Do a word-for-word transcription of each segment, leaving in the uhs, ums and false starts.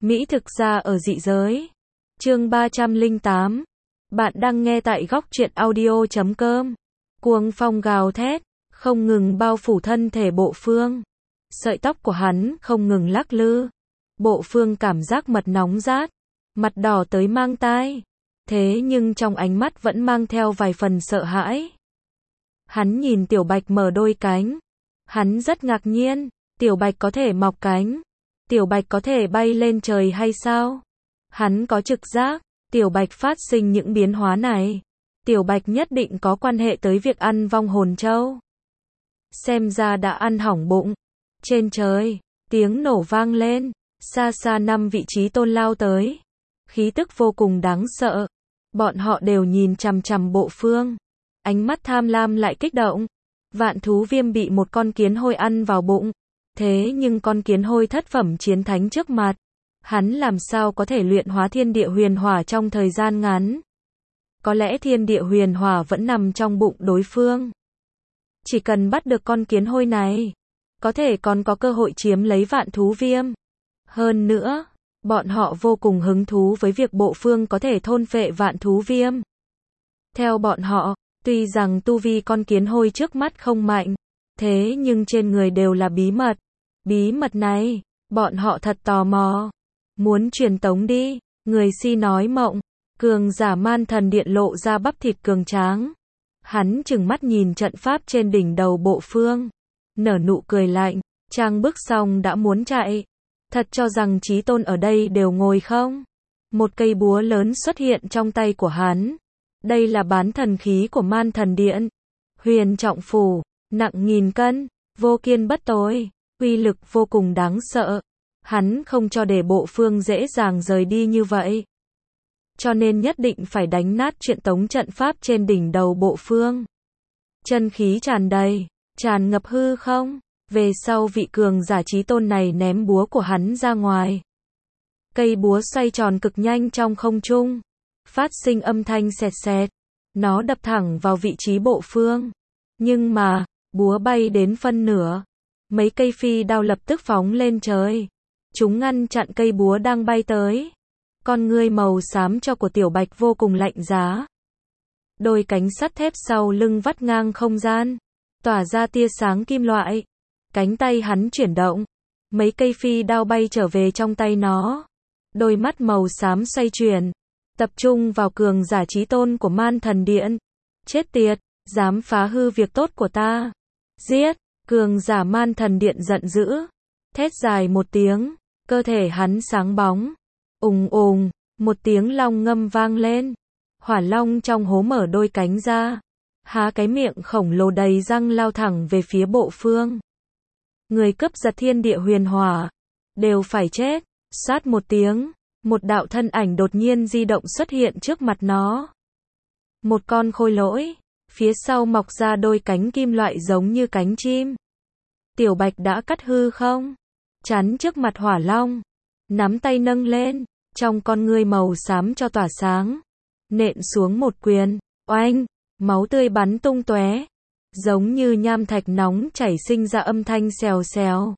Mỹ thực ra ở dị giới. Chương ba trăm lẻ tám. Bạn đang nghe tại góc truyện audio chấm com. Cuồng phong gào thét, không ngừng bao phủ thân thể Bộ Phương. Sợi tóc của hắn không ngừng lắc lư. Bộ Phương cảm giác mặt nóng rát, mặt đỏ tới mang tai. Thế nhưng trong ánh mắt vẫn mang theo vài phần sợ hãi. Hắn nhìn Tiểu Bạch mở đôi cánh. Hắn rất ngạc nhiên, Tiểu Bạch có thể mọc cánh. Tiểu Bạch có thể bay lên trời hay sao? Hắn có trực giác, Tiểu Bạch phát sinh những biến hóa này. Tiểu Bạch nhất định có quan hệ tới việc ăn vong hồn châu. Xem ra đã ăn hỏng bụng. Trên trời, tiếng nổ vang lên, xa xa năm vị trí tôn lao tới. Khí tức vô cùng đáng sợ. Bọn họ đều nhìn chằm chằm Bộ Phương. Ánh mắt tham lam lại kích động. Vạn thú viêm bị một con kiến hôi ăn vào bụng. Thế nhưng con kiến hôi thất phẩm chiến thánh trước mặt, hắn làm sao có thể luyện hóa thiên địa huyền hỏa trong thời gian ngắn? Có lẽ thiên địa huyền hỏa vẫn nằm trong bụng đối phương. Chỉ cần bắt được con kiến hôi này, có thể còn có cơ hội chiếm lấy vạn thú viêm. Hơn nữa, bọn họ vô cùng hứng thú với việc Bộ Phương có thể thôn phệ vạn thú viêm. Theo bọn họ, tuy rằng tu vi con kiến hôi trước mắt không mạnh, thế nhưng trên người đều là bí mật. Bí mật này, bọn họ thật tò mò. Muốn truyền tống đi, người si nói mộng. Cường giả Man Thần Điện lộ ra bắp thịt cường tráng. Hắn trừng mắt nhìn trận pháp trên đỉnh đầu Bộ Phương. Nở nụ cười lạnh, trang bức xong đã muốn chạy. Thật cho rằng chí tôn ở đây đều ngồi không? Một cây búa lớn xuất hiện trong tay của hắn. Đây là bán thần khí của Man Thần Điện. Huyền trọng phủ, nặng nghìn cân, vô kiên bất tối. Uy lực vô cùng đáng sợ. Hắn không cho để Bộ Phương dễ dàng rời đi như vậy. Cho nên nhất định phải đánh nát truyền tống trận pháp trên đỉnh đầu Bộ Phương. Chân khí tràn đầy, tràn ngập hư không. Về sau vị cường giả chí tôn này ném búa của hắn ra ngoài. Cây búa xoay tròn cực nhanh trong không trung. Phát sinh âm thanh sẹt sẹt. Nó đập thẳng vào vị trí Bộ Phương. Nhưng mà, búa bay đến phân nửa. Mấy cây phi đao lập tức phóng lên trời. Chúng ngăn chặn cây búa đang bay tới. Con ngươi màu xám cho của Tiểu Bạch vô cùng lạnh giá. Đôi cánh sắt thép sau lưng vắt ngang không gian, tỏa ra tia sáng kim loại. Cánh tay hắn chuyển động. Mấy cây phi đao bay trở về trong tay nó. Đôi mắt màu xám xoay chuyển. Tập trung vào cường giả chí tôn của Man Thần Điện. Chết tiệt, dám phá hư việc tốt của ta. Giết! Cường giả Man Thần Điện giận dữ. Thét dài một tiếng. Cơ thể hắn sáng bóng. Ùng ùng, một tiếng long ngâm vang lên. Hỏa long trong hố mở đôi cánh ra. Há cái miệng khổng lồ đầy răng lao thẳng về phía Bộ Phương. Người cướp giật thiên địa huyền hỏa. Đều phải chết. Sát một tiếng. Một đạo thân ảnh đột nhiên di động xuất hiện trước mặt nó. Một con khôi lỗi. Phía sau mọc ra đôi cánh kim loại giống như cánh chim. Tiểu Bạch đã cắt hư không? Chắn trước mặt hỏa long. Nắm tay nâng lên. Trong con ngươi màu xám cho tỏa sáng. Nện xuống một quyền. Oanh! Máu tươi bắn tung tóe. Giống như nham thạch nóng chảy sinh ra âm thanh xèo xèo.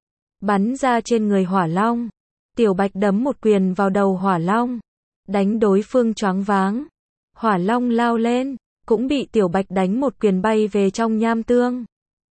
Bắn ra trên người hỏa long. Tiểu Bạch đấm một quyền vào đầu hỏa long. Đánh đối phương choáng váng. Hỏa long lao lên. Cũng bị Tiểu Bạch đánh một quyền bay về trong nham tương.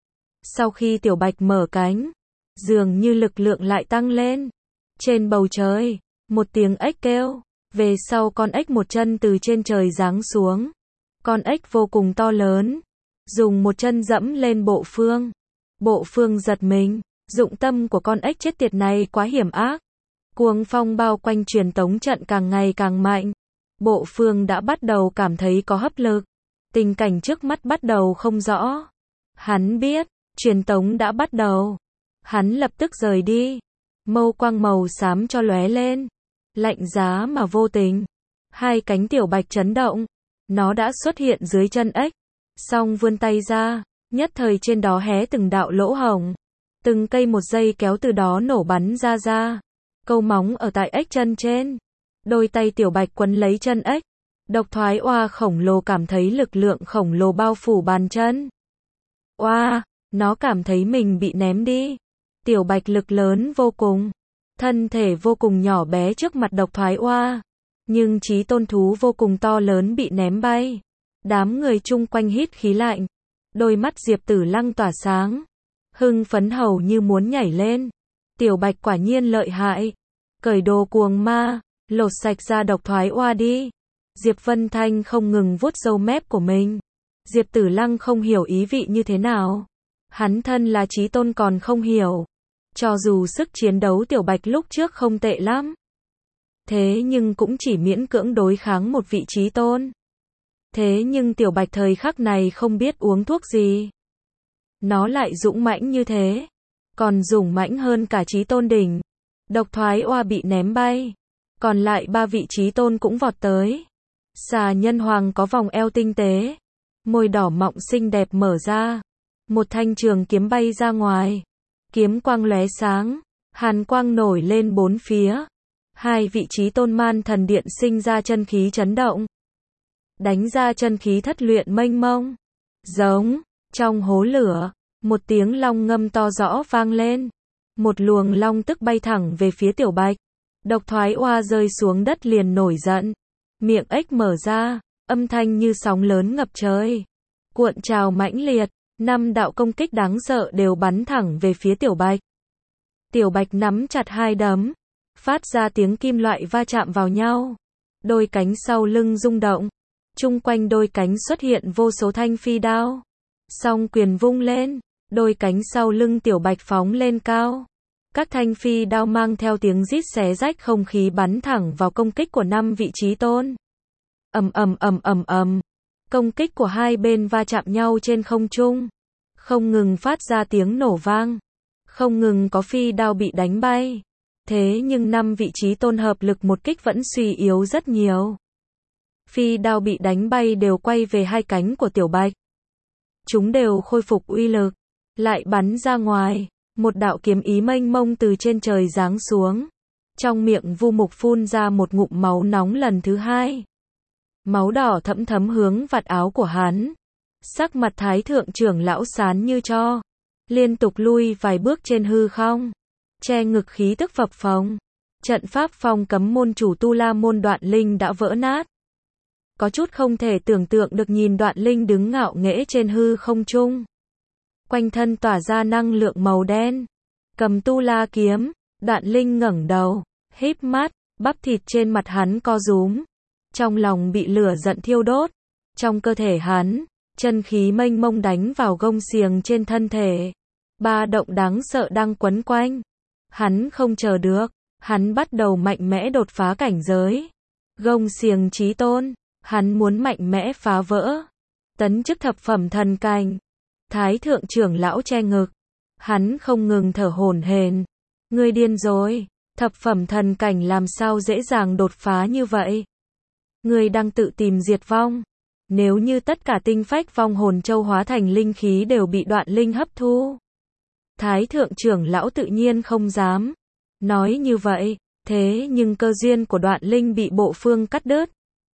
Sau khi Tiểu Bạch mở cánh, dường như lực lượng lại tăng lên. Trên bầu trời, một tiếng ếch kêu. Về sau con ếch một chân từ trên trời giáng xuống. Con ếch vô cùng to lớn. Dùng một chân dẫm lên Bộ Phương. Bộ Phương giật mình. Dụng tâm của con ếch chết tiệt này quá hiểm ác. Cuồng phong bao quanh truyền tống trận càng ngày càng mạnh. Bộ Phương đã bắt đầu cảm thấy có hấp lực. Tình cảnh trước mắt bắt đầu không rõ. Hắn biết, truyền tống đã bắt đầu. Hắn lập tức rời đi. Mâu quang màu xám cho lóe lên. Lạnh giá mà vô tình. Hai cánh Tiểu Bạch chấn động. Nó đã xuất hiện dưới chân ếch. Xong vươn tay ra. Nhất thời trên đó hé từng đạo lỗ hổng. Từng cây một dây kéo từ đó nổ bắn ra ra. Câu móng ở tại ếch chân trên. Đôi tay Tiểu Bạch quấn lấy chân ếch. Độc thoái oa khổng lồ cảm thấy lực lượng khổng lồ bao phủ bàn chân. Oa, nó cảm thấy mình bị ném đi. Tiểu Bạch lực lớn vô cùng. thân thể vô cùng nhỏ bé trước mặt Độc Thoái Oa, nhưng chí tôn thú vô cùng to lớn bị ném bay. Đám người chung quanh hít khí lạnh, đôi mắt Diệp Tử Lăng tỏa sáng, hưng phấn hầu như muốn nhảy lên. Tiểu Bạch quả nhiên lợi hại, cởi đồ cuồng ma, lột sạch ra Độc Thoái Oa đi. Diệp Vân Thanh không ngừng vuốt râu mép của mình. Diệp Tử Lăng không hiểu ý vị như thế nào. Hắn thân là chí tôn còn không hiểu. Cho dù sức chiến đấu Tiểu Bạch lúc trước không tệ lắm, thế nhưng cũng chỉ miễn cưỡng đối kháng một vị chí tôn. Thế nhưng Tiểu Bạch thời khắc này không biết uống thuốc gì. Nó lại dũng mãnh như thế, còn dũng mãnh hơn cả chí tôn đỉnh. Độc Thoái Oa bị ném bay, còn lại ba vị chí tôn cũng vọt tới. Xà Nhân Hoàng có vòng eo tinh tế, môi đỏ mọng xinh đẹp mở ra, một thanh trường kiếm bay ra ngoài, kiếm quang lóe sáng, hàn quang nổi lên bốn phía. Hai vị chí tôn Man Thần Điện sinh ra chân khí chấn động, đánh ra chân khí thất luyện mênh mông. Giống, trong hố lửa, một tiếng long ngâm to rõ vang lên. Một luồng long tức bay thẳng về phía Tiểu Bạch. Độc Thoái Oa rơi xuống đất liền nổi giận, miệng ếch mở ra, âm thanh như sóng lớn ngập trời, cuộn trào mãnh liệt, năm đạo công kích đáng sợ đều bắn thẳng về phía Tiểu Bạch. Tiểu Bạch nắm chặt hai đấm, phát ra tiếng kim loại va chạm vào nhau, đôi cánh sau lưng rung động, chung quanh đôi cánh xuất hiện vô số thanh phi đao. Song quyền vung lên, đôi cánh sau lưng Tiểu Bạch phóng lên cao. Các thanh phi đao mang theo tiếng rít xé rách không khí bắn thẳng vào công kích của năm vị chí tôn. Ầm ầm ầm ầm ầm, công kích của hai bên va chạm nhau trên không trung, không ngừng phát ra tiếng nổ vang, không ngừng có phi đao bị đánh bay. Thế nhưng năm vị chí tôn hợp lực một kích vẫn suy yếu rất nhiều. Phi đao bị đánh bay đều quay về hai cánh của Tiểu Bạch. Chúng đều khôi phục uy lực, lại bắn ra ngoài. Một đạo kiếm ý mênh mông từ trên trời giáng xuống. Trong miệng Vu Mục phun ra một ngụm máu nóng lần thứ hai. Máu đỏ thẫm thấm hướng vạt áo của hắn. Sắc mặt Thái thượng trưởng lão xám như tro, liên tục lui vài bước trên hư không, che ngực khí tức phập phồng. Trận pháp phong cấm môn chủ Tu La môn Đoạn Linh đã vỡ nát. Có chút không thể tưởng tượng được nhìn Đoạn Linh đứng ngạo nghễ trên hư không trung, quanh thân tỏa ra năng lượng màu đen, cầm Tu La kiếm. Đoạn Linh ngẩng đầu, híp mắt, bắp thịt trên mặt hắn co rúm, trong lòng bị lửa giận thiêu đốt. Trong cơ thể hắn, chân khí mênh mông đánh vào gông xiềng trên thân thể, ba động đáng sợ đang quấn quanh. Hắn không chờ được, hắn bắt đầu mạnh mẽ đột phá cảnh giới. Gông xiềng chí tôn, hắn muốn mạnh mẽ phá vỡ, tấn chức thập phẩm thần cảnh. Thái thượng trưởng lão che ngực, hắn không ngừng thở hổn hển. Ngươi điên rồi, thập phẩm thần cảnh làm sao dễ dàng đột phá như vậy? Ngươi đang tự tìm diệt vong. Nếu như tất cả tinh phách vong hồn châu hóa thành linh khí đều bị Đoạn Linh hấp thu, Thái thượng trưởng lão tự nhiên không dám nói như vậy. Thế nhưng cơ duyên của Đoạn Linh bị bộ phương cắt đứt.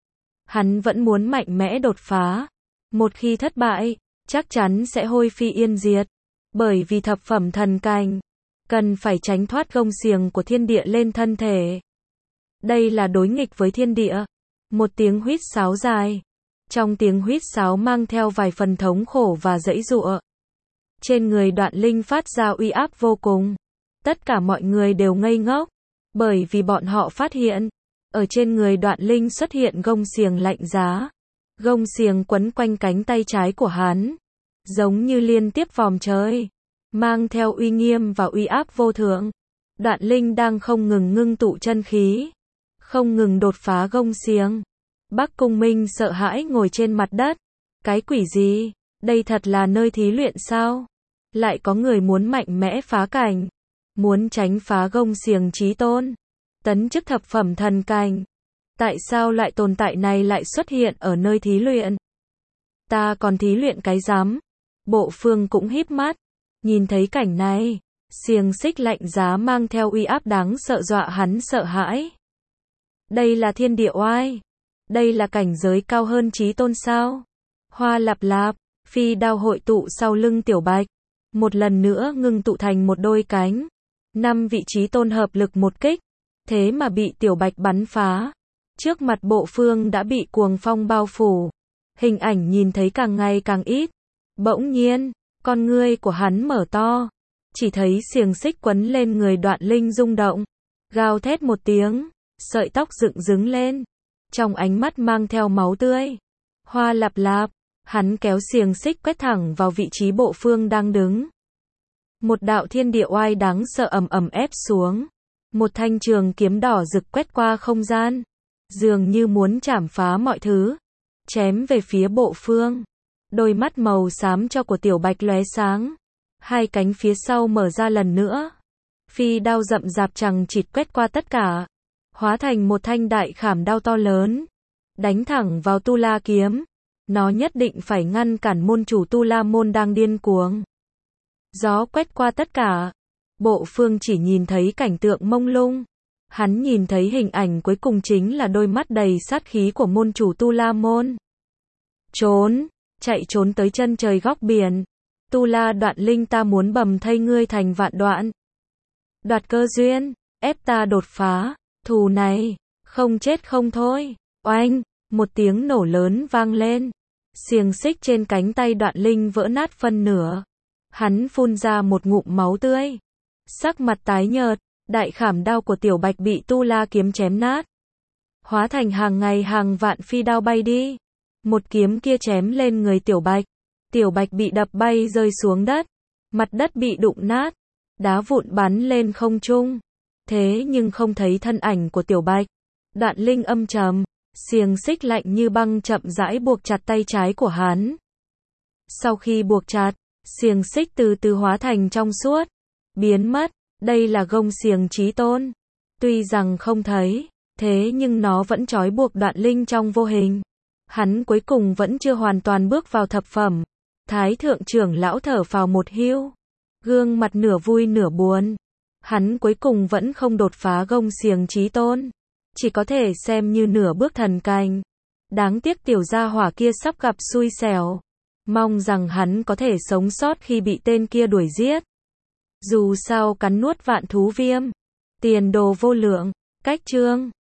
Hắn vẫn muốn mạnh mẽ đột phá. Một khi thất bại, chắc chắn sẽ hôi phi yên diệt. Bởi vì thập phẩm thần cảnh, cần phải tránh thoát gông xiềng của thiên địa lên thân thể. Đây là đối nghịch với thiên địa. Một tiếng huýt sáo dài. Trong tiếng huýt sáo mang theo vài phần thống khổ và giãy giụa. Trên người Đoạn Linh phát ra uy áp vô cùng. Tất cả mọi người đều ngây ngốc, bởi vì bọn họ phát hiện, ở trên người Đoạn Linh xuất hiện gông xiềng lạnh giá. Gông xiềng quấn quanh cánh tay trái của hắn, giống như liên tiếp vòm trời, mang theo uy nghiêm và uy áp vô thượng. Đoạn Linh đang không ngừng ngưng tụ chân khí, không ngừng đột phá gông xiềng. Bắc Cung Minh sợ hãi ngồi trên mặt đất. Cái quỷ gì? Đây thật là nơi thí luyện sao? Lại có người muốn mạnh mẽ phá cảnh, muốn tránh phá gông xiềng chí tôn, tấn chức thập phẩm thần cảnh. Tại sao loại tồn tại này lại xuất hiện ở nơi thí luyện? Ta còn thí luyện cái rắm? Bộ phương cũng híp mắt, nhìn thấy cảnh này, xiềng xích lạnh giá mang theo uy áp đáng sợ dọa hắn sợ hãi. Đây là thiên địa oai, đây là cảnh giới cao hơn chí tôn sao? Hoa lạp lạp, phi đao hội tụ sau lưng Tiểu Bạch, một lần nữa ngưng tụ thành một đôi cánh. Năm vị trí tôn hợp lực một kích, thế mà bị Tiểu Bạch bắn phá. Trước mặt Bộ Phương đã bị cuồng phong bao phủ. Hình ảnh nhìn thấy càng ngày càng ít. Bỗng nhiên, con ngươi của hắn mở to. Chỉ thấy xiềng xích quấn lên người Đoạn Linh rung động. Gào thét một tiếng, sợi tóc dựng đứng lên. Trong ánh mắt mang theo máu tươi. Hoa lạp lạp, hắn kéo xiềng xích quét thẳng vào vị trí Bộ Phương đang đứng. Một đạo thiên địa oai đáng sợ ầm ầm ép xuống. Một thanh trường kiếm đỏ rực quét qua không gian. Dường như muốn chảm phá mọi thứ. Chém về phía Bộ Phương. Đôi mắt màu xám cho của Tiểu Bạch lóe sáng. Hai cánh phía sau mở ra lần nữa. Phi đao rậm rạp chằng chịt quét qua tất cả. Hóa thành một thanh đại khảm đao to lớn. Đánh thẳng vào Tu La kiếm. Nó nhất định phải ngăn cản môn chủ Tu La môn đang điên cuồng. Gió quét qua tất cả. Bộ Phương chỉ nhìn thấy cảnh tượng mông lung. Hắn nhìn thấy hình ảnh cuối cùng chính là đôi mắt đầy sát khí của môn chủ Tu La môn. Trốn, chạy trốn tới chân trời góc biển. Tu La Đoạn Linh, ta muốn bầm thây ngươi thành vạn đoạn. Đoạt cơ duyên, ép ta đột phá, thù này, không chết không thôi. Oanh, một tiếng nổ lớn vang lên. Xiềng xích trên cánh tay Đoạn Linh vỡ nát phân nửa. Hắn phun ra một ngụm máu tươi. Sắc mặt tái nhợt, đại khảm đao của Tiểu Bạch bị Tu La kiếm chém nát. Hóa thành hàng ngày hàng vạn phi đao bay đi. Một kiếm kia chém lên người Tiểu Bạch. Tiểu Bạch bị đập bay rơi xuống đất. Mặt đất bị đụng nát. Đá vụn bắn lên không trung. Thế nhưng không thấy thân ảnh của Tiểu Bạch. Đoạn Linh âm trầm. Xiềng xích lạnh như băng chậm rãi buộc chặt tay trái của hắn. Sau khi buộc chặt, xiềng xích từ từ hóa thành trong suốt. Biến mất. Đây là gông xiềng chí tôn. Tuy rằng không thấy, thế nhưng nó vẫn trói buộc Đoạn Linh trong vô hình. Hắn cuối cùng vẫn chưa hoàn toàn bước vào thập phẩm. Thái thượng trưởng lão thở phào một hưu. Gương mặt nửa vui nửa buồn. Hắn cuối cùng vẫn không đột phá gông xiềng chí tôn. Chỉ có thể xem như nửa bước thần cảnh. Đáng tiếc tiểu gia hỏa kia sắp gặp xui xẻo. Mong rằng hắn có thể sống sót khi bị tên kia đuổi giết. Dù sao cắn nuốt vạn thú viêm. Tiền đồ vô lượng. Cách chương